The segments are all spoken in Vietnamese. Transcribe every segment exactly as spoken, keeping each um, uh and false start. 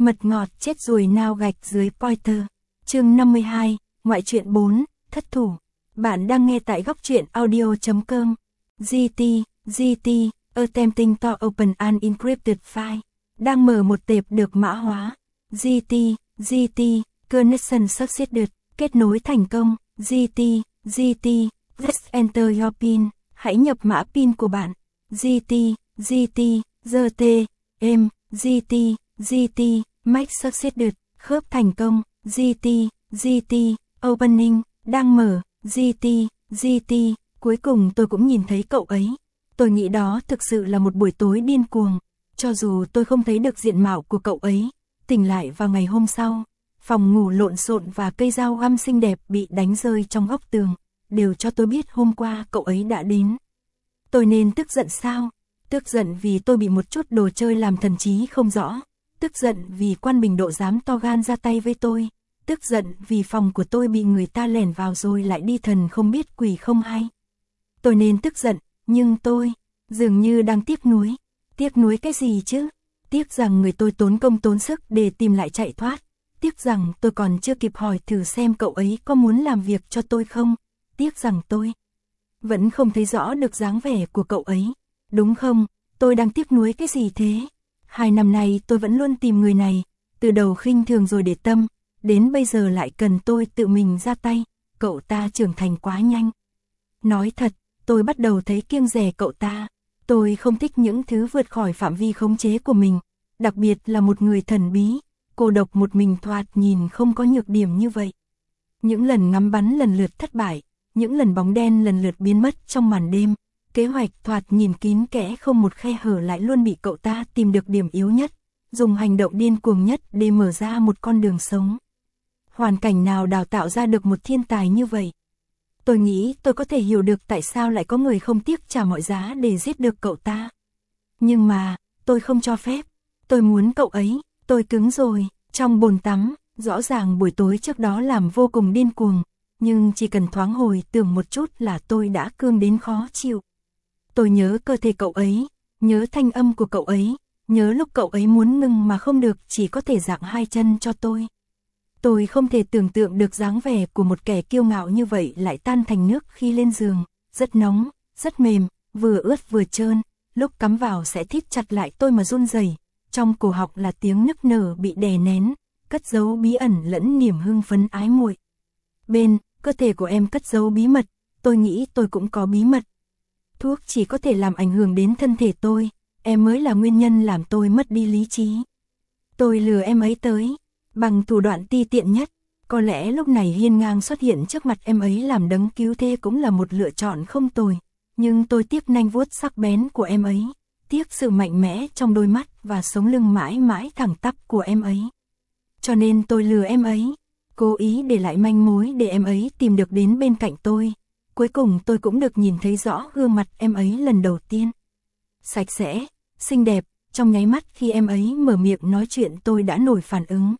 Mật ngọt chết ruồi nao gạch dưới Pointer. Chương năm mươi hai, ngoại truyện bốn, thất thủ. Bạn đang nghe tại góc truyện audio chấm com. giê tê, giê tê, attempting to open an encrypted file. Đang mở một tệp được mã hóa. giê tê, giê tê, connection succeeded, kết nối thành công. giê tê, giê tê, let's enter your pin. Hãy nhập mã pin của bạn. giê tê, giê tê, giê tê, em, giê tê, giê tê, make succeeded, khớp thành công. giê tê, giê tê, opening, đang mở. giê tê, giê tê, cuối cùng tôi cũng nhìn thấy cậu ấy. Tôi nghĩ đó thực sự là một buổi tối điên cuồng. Cho dù tôi không thấy được diện mạo của cậu ấy, tỉnh lại vào ngày hôm sau, phòng ngủ lộn xộn và cây dao găm xinh đẹp bị đánh rơi trong góc tường, đều cho tôi biết hôm qua cậu ấy đã đến. Tôi nên tức giận sao? Tức giận vì tôi bị một chút đồ chơi làm thần trí không rõ. Tức giận vì Quan Bình Độ dám to gan ra tay với tôi. Tức giận vì phòng của tôi bị người ta lẻn vào rồi lại đi thần không biết quỷ không hay. Tôi nên tức giận, nhưng tôi dường như đang tiếc nuối. Tiếc nuối cái gì chứ? Tiếc rằng người tôi tốn công tốn sức để tìm lại chạy thoát. Tiếc rằng tôi còn chưa kịp hỏi thử xem cậu ấy có muốn làm việc cho tôi không. Tiếc rằng tôi vẫn không thấy rõ được dáng vẻ của cậu ấy. Đúng không? Tôi đang tiếc nuối cái gì thế? Hai năm nay tôi vẫn luôn tìm người này, từ đầu khinh thường rồi để tâm, đến bây giờ lại cần tôi tự mình ra tay. Cậu ta trưởng thành quá nhanh. Nói thật, tôi bắt đầu thấy kiêng dè cậu ta. Tôi không thích những thứ vượt khỏi phạm vi khống chế của mình, đặc biệt là một người thần bí, cô độc một mình thoạt nhìn không có nhược điểm như vậy. Những lần ngắm bắn lần lượt thất bại, những lần bóng đen lần lượt biến mất trong màn đêm, kế hoạch thoạt nhìn kín kẽ không một khe hở lại luôn bị cậu ta tìm được điểm yếu nhất, dùng hành động điên cuồng nhất để mở ra một con đường sống. Hoàn cảnh nào đào tạo ra được một thiên tài như vậy? Tôi nghĩ tôi có thể hiểu được tại sao lại có người không tiếc trả mọi giá để giết được cậu ta. Nhưng mà, tôi không cho phép. Tôi muốn cậu ấy, tôi cứng rồi. Trong bồn tắm, rõ ràng buổi tối trước đó làm vô cùng điên cuồng, nhưng chỉ cần thoáng hồi tưởng một chút là tôi đã cương đến khó chịu. Tôi nhớ cơ thể cậu ấy, nhớ thanh âm của cậu ấy, nhớ lúc cậu ấy muốn ngừng mà không được chỉ có thể dạng hai chân cho tôi. Tôi không thể tưởng tượng được dáng vẻ của một kẻ kiêu ngạo như vậy lại tan thành nước khi lên giường, rất nóng, rất mềm, vừa ướt vừa trơn, lúc cắm vào sẽ thít chặt lại tôi mà run rẩy, trong cổ họng là tiếng nức nở bị đè nén, cất giấu bí ẩn lẫn niềm hưng phấn ái muội. Bên cơ thể của em cất giấu bí mật, tôi nghĩ tôi cũng có bí mật. Thuốc chỉ có thể làm ảnh hưởng đến thân thể tôi, em mới là nguyên nhân làm tôi mất đi lý trí. Tôi lừa em ấy tới bằng thủ đoạn ti tiện nhất, có lẽ lúc này hiên ngang xuất hiện trước mặt em ấy làm đấng cứu thế cũng là một lựa chọn không tồi, nhưng tôi tiếc nanh vuốt sắc bén của em ấy, tiếc sự mạnh mẽ trong đôi mắt và sống lưng mãi mãi thẳng tắp của em ấy. Cho nên tôi lừa em ấy, cố ý để lại manh mối để em ấy tìm được đến bên cạnh tôi. Cuối cùng tôi cũng được nhìn thấy rõ gương mặt em ấy lần đầu tiên. Sạch sẽ, xinh đẹp, trong nháy mắt khi em ấy mở miệng nói chuyện tôi đã nổi phản ứng.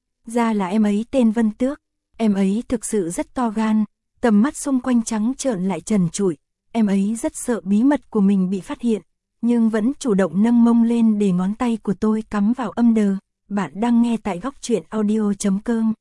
Ra là em ấy tên Vân Tước, em ấy thực sự rất to gan, tầm mắt xung quanh trắng trợn lại trần trụi, em ấy rất sợ bí mật của mình bị phát hiện, nhưng vẫn chủ động nâng mông lên để ngón tay của tôi cắm vào âm đờ. Bạn đang nghe tại góc truyện audio chấm com.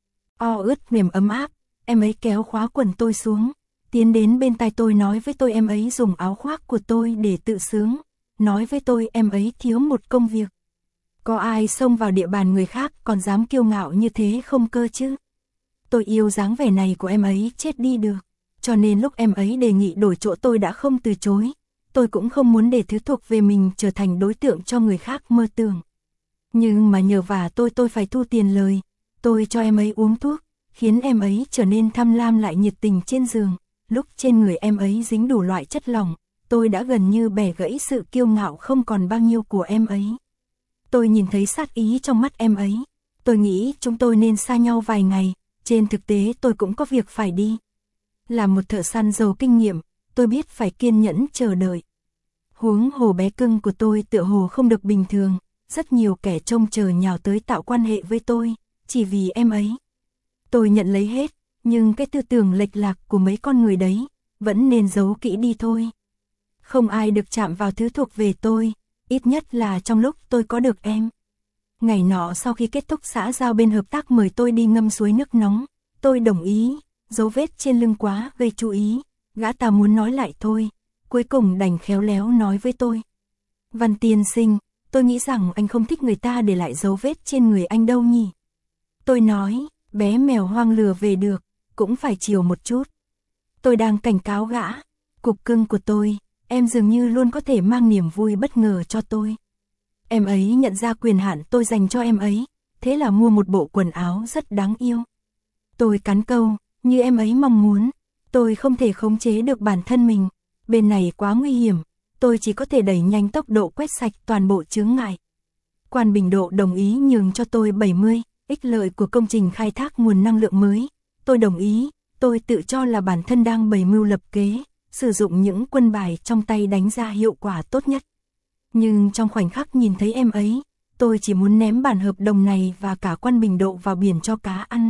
O ướt mềm ấm áp, em ấy kéo khóa quần tôi xuống, tiến đến bên tai tôi nói với tôi em ấy dùng áo khoác của tôi để tự sướng, nói với tôi em ấy thiếu một công việc. Có ai xông vào địa bàn người khác còn dám kiêu ngạo như thế không cơ chứ? Tôi yêu dáng vẻ này của em ấy chết đi được, cho nên lúc em ấy đề nghị đổi chỗ tôi đã không từ chối. Tôi cũng không muốn để thứ thuộc về mình trở thành đối tượng cho người khác mơ tưởng. Nhưng mà nhờ vả tôi tôi phải thu tiền lời, tôi cho em ấy uống thuốc, khiến em ấy trở nên tham lam lại nhiệt tình trên giường. Lúc trên người em ấy dính đủ loại chất lỏng, tôi đã gần như bẻ gãy sự kiêu ngạo không còn bao nhiêu của em ấy. Tôi nhìn thấy sát ý trong mắt em ấy. Tôi nghĩ chúng tôi nên xa nhau vài ngày, trên thực tế tôi cũng có việc phải đi. Là một thợ săn giàu kinh nghiệm, tôi biết phải kiên nhẫn chờ đợi. Huống hồ bé cưng của tôi tựa hồ không được bình thường, rất nhiều kẻ trông chờ nhào tới tạo quan hệ với tôi, chỉ vì em ấy. Tôi nhận lấy hết, nhưng cái tư tưởng lệch lạc của mấy con người đấy, vẫn nên giấu kỹ đi thôi. Không ai được chạm vào thứ thuộc về tôi, ít nhất là trong lúc tôi có được em. Ngày nọ sau khi kết thúc xã giao bên hợp tác mời tôi đi ngâm suối nước nóng, tôi đồng ý, dấu vết trên lưng quá gây chú ý, gã ta muốn nói lại thôi, cuối cùng đành khéo léo nói với tôi. Văn tiên sinh, tôi nghĩ rằng anh không thích người ta để lại dấu vết trên người anh đâu nhỉ. Tôi nói, bé mèo hoang lừa về được, cũng phải chiều một chút. Tôi đang cảnh cáo gã, cục cưng của tôi, em dường như luôn có thể mang niềm vui bất ngờ cho tôi. Em ấy nhận ra quyền hạn tôi dành cho em ấy, thế là mua một bộ quần áo rất đáng yêu. Tôi cắn câu, như em ấy mong muốn, tôi không thể khống chế được bản thân mình, bên này quá nguy hiểm, tôi chỉ có thể đẩy nhanh tốc độ quét sạch toàn bộ chướng ngại. Quan Bình Độ đồng ý nhường cho tôi bảy mươi ích lợi của công trình khai thác nguồn năng lượng mới. Tôi đồng ý, tôi tự cho là bản thân đang bày mưu lập kế, sử dụng những quân bài trong tay đánh ra hiệu quả tốt nhất. Nhưng trong khoảnh khắc nhìn thấy em ấy, tôi chỉ muốn ném bản hợp đồng này và cả Quan Bình Độ vào biển cho cá ăn.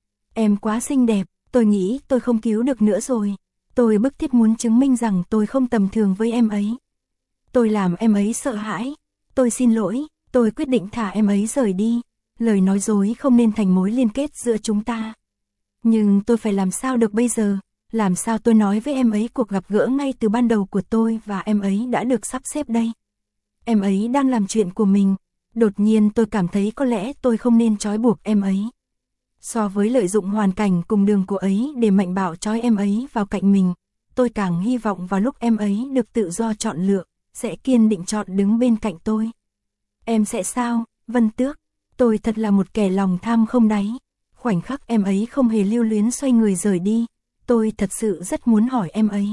Em quá xinh đẹp, tôi nghĩ tôi không cứu được nữa rồi. Tôi bức thiết muốn chứng minh rằng tôi không tầm thường với em ấy. Tôi làm em ấy sợ hãi. Tôi xin lỗi, tôi quyết định thả em ấy rời đi. Lời nói dối không nên thành mối liên kết giữa chúng ta. Nhưng tôi phải làm sao được bây giờ? Làm sao tôi nói với em ấy cuộc gặp gỡ ngay từ ban đầu của tôi và em ấy đã được sắp xếp đây? Em ấy đang làm chuyện của mình. Đột nhiên tôi cảm thấy có lẽ tôi không nên trói buộc em ấy. So với lợi dụng hoàn cảnh cùng đường của ấy để mạnh bạo trói em ấy vào cạnh mình, tôi càng hy vọng vào lúc em ấy được tự do chọn lựa, sẽ kiên định chọn đứng bên cạnh tôi. Em sẽ sao, Vân Tước? Tôi thật là một kẻ lòng tham không đáy. Khoảnh khắc em ấy không hề lưu luyến xoay người rời đi, tôi thật sự rất muốn hỏi em ấy.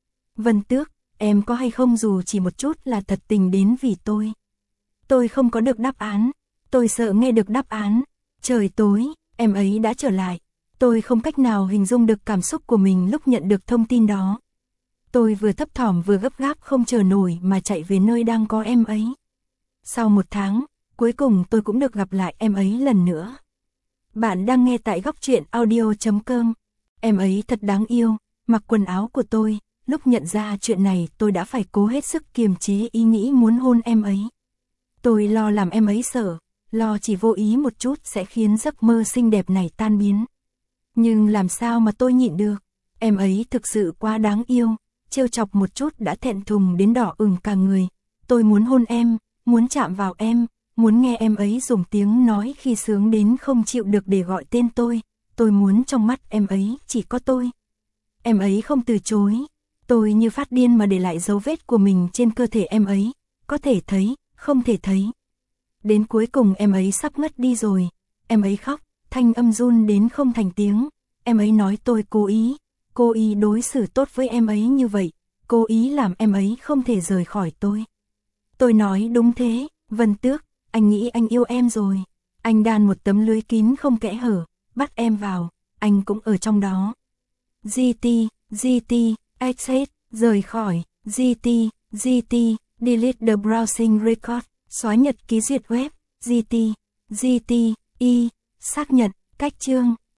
Vân Tước, em có hay không dù chỉ một chút là thật tình đến vì tôi? Tôi không có được đáp án, tôi sợ nghe được đáp án. Trời tối, em ấy đã trở lại. Tôi không cách nào hình dung được cảm xúc của mình lúc nhận được thông tin đó. Tôi vừa thấp thỏm vừa gấp gáp không chờ nổi mà chạy về nơi đang có em ấy. Sau một tháng, cuối cùng tôi cũng được gặp lại em ấy lần nữa. Bạn đang nghe tại góc truyện audio chấm com. Em ấy thật đáng yêu, mặc quần áo của tôi. Lúc nhận ra chuyện này tôi đã phải cố hết sức kiềm chế ý nghĩ muốn hôn em ấy. Tôi lo làm em ấy sợ, lo chỉ vô ý một chút sẽ khiến giấc mơ xinh đẹp này tan biến. Nhưng làm sao mà tôi nhịn được, em ấy thực sự quá đáng yêu, trêu chọc một chút đã thẹn thùng đến đỏ ửng cả người. Tôi muốn hôn em, muốn chạm vào em, muốn nghe em ấy dùng tiếng nói khi sướng đến không chịu được để gọi tên tôi. Tôi muốn trong mắt em ấy chỉ có tôi. Em ấy không từ chối. Tôi như phát điên mà để lại dấu vết của mình trên cơ thể em ấy. Có thể thấy, không thể thấy. Đến cuối cùng em ấy sắp ngất đi rồi. Em ấy khóc, thanh âm run đến không thành tiếng. Em ấy nói tôi cố ý, cố ý đối xử tốt với em ấy như vậy. Cố ý làm em ấy không thể rời khỏi tôi. Tôi nói đúng thế, Vân Tước, anh nghĩ anh yêu em rồi. Anh đan một tấm lưới kín không kẽ hở, bắt em vào, anh cũng ở trong đó. giê tê, giê tê, exit, rời khỏi, giê tê, giê tê, delete the browsing record, xóa nhật ký duyệt web, giê tê, giê tê, y, xác nhận, cách chương.